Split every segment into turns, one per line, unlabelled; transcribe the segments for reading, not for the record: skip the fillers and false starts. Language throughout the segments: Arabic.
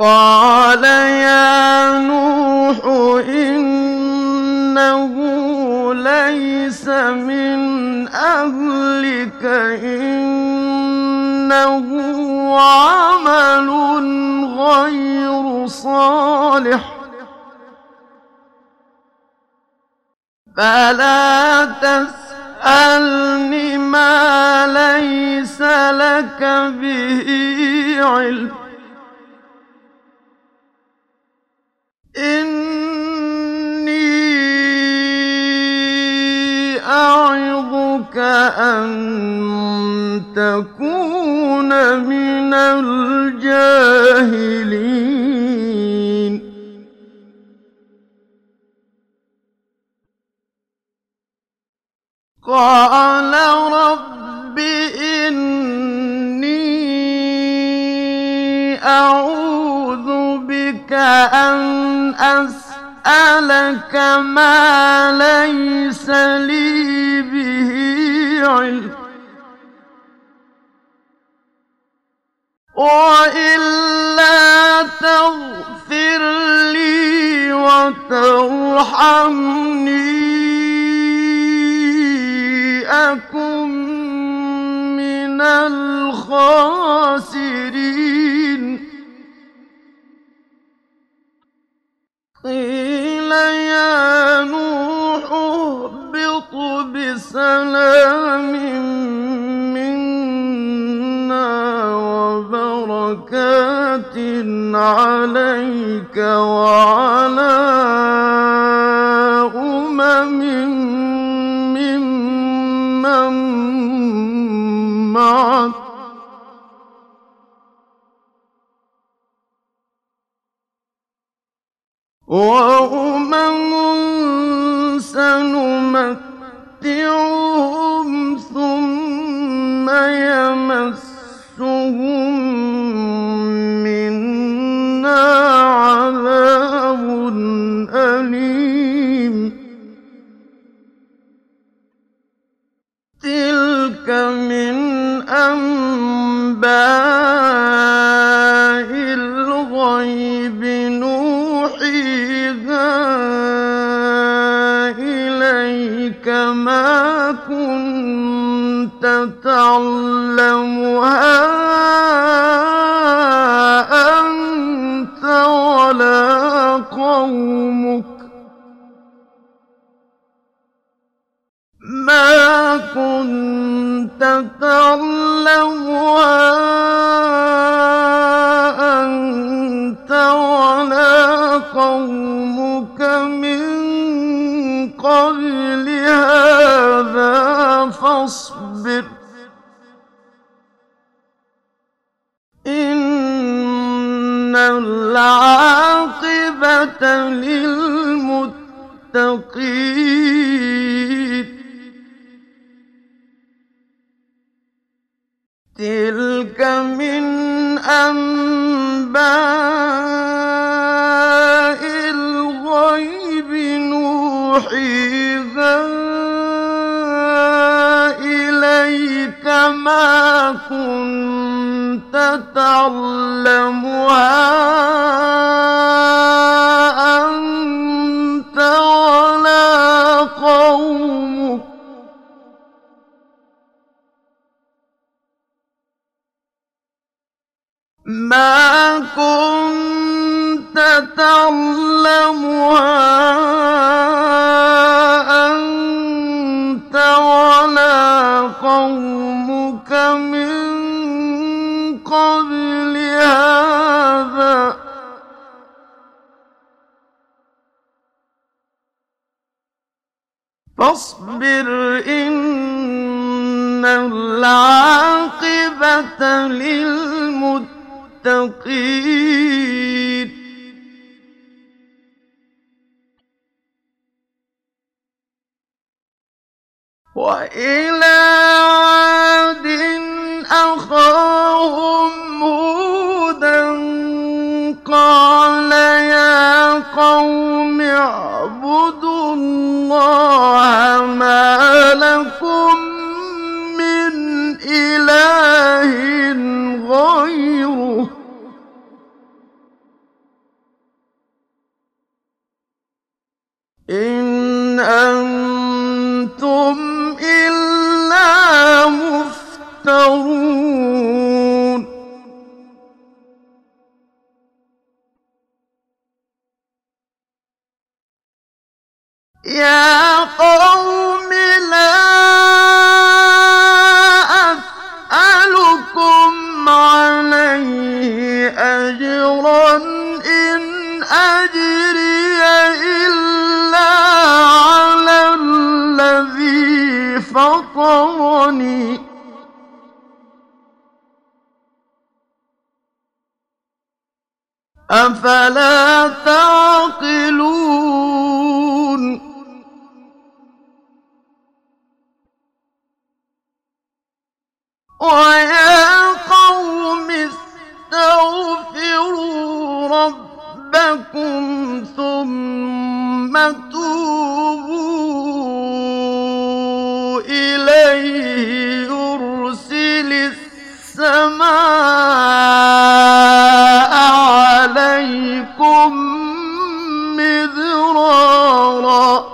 قال يا نوح إنه ليس من أهلك إنه عمل غير صالح فلا تسألني ما ليس لك به علم إني أعظك أن تكون من الجاهلين قال رب إني أعوذ بك أن أسألك ما ليس لي به علم وإلا تغفر لي وترحمني أكن من الخاسرين قيل يا نوح اهبط بسلام منا وبركات عليك وعلى ممن معك سنمتعهم ثم يمسهم منا عذاب أليم تلك من أنباء الغيب نوحيها إليك ما كنت تعلمها أنت ولا قومك ما كنت تعلمها أنت ولا قومك من قبل هذا فاصبر إن العاقبة للمتقين تلك من أنباء الغيب نوحيها إليك ما كنت تعلمها أنت ولا قومك ما كنت تعلمها أنت ولا قومك من قبل هذا فاصبر إن العاقبة للمتقين وإلى عاد أخاهم هودا قال يا قوم اعبدوا الله ما لكم من إله غيره يَا قَوْمِ لَا أَسْأَلُكُمْ عَلَيْهِ أَجْرًا ۖ إِنْ أَجْرِيَ إِلَّا عَلَى الَّذِي فَطَرَنِي ۚ أَفَلَا تَعْقِلُونَ وَيَا قَوْمِ اسْتَغْفِرُوا رَبَّكُمْ ثُمَّ تُوبُوا إِلَيْهِ يُرْسِلِ السَّمَاءَ عَلَيْكُم مِّدْرَارًا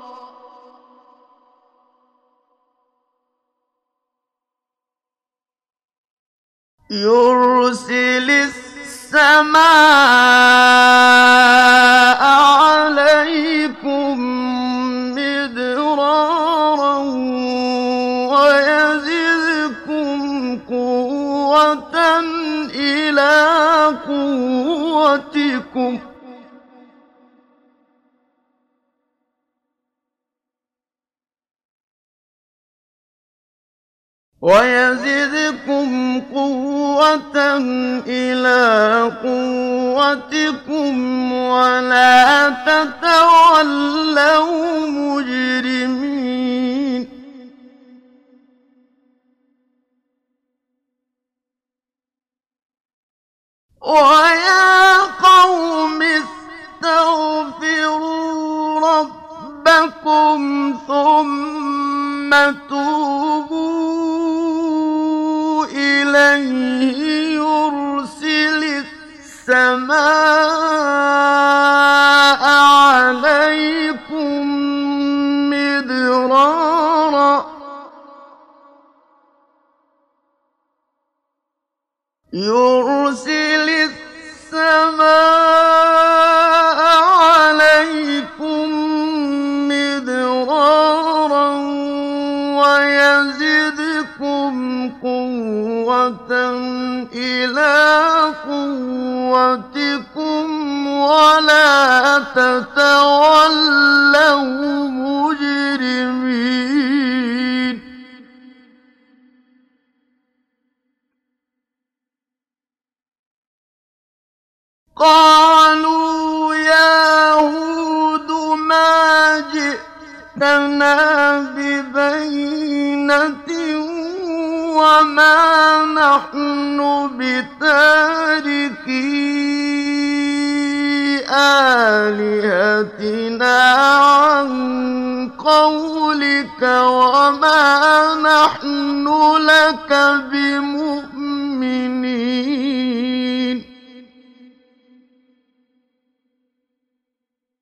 وَيَزِدْكُمْ قُوَّةً إِلَىٰ قُوَّتِكُمْ وَلَا تَتَوَلَّوْا مُجْرِمِينَ وَيَا قَوْمِ اسْتَغْفِرُوا رَبَّكُمْ ثُمَّ تُوبُوا إِلَيْهِ يُرْسِلِ السَّمَاءَ عَلَيْكُم مِّدْرَارًا وَيَزِدْكُمْ قُوَّةً إِلَىٰ قُوَّتِكُمْ وَلَا تَتَوَلَّوْا مُجْرِمِينَ قَالُوا يَا هُودُ مَا جِئْتَنَا بِبَيِّنَةٍ وَمَا نَحْنُ بِتَارِكِي آلِهَتِنَا عَن قَوْلِكَ وَمَا نَحْنُ لَكَ بِمُؤْمِنِينَ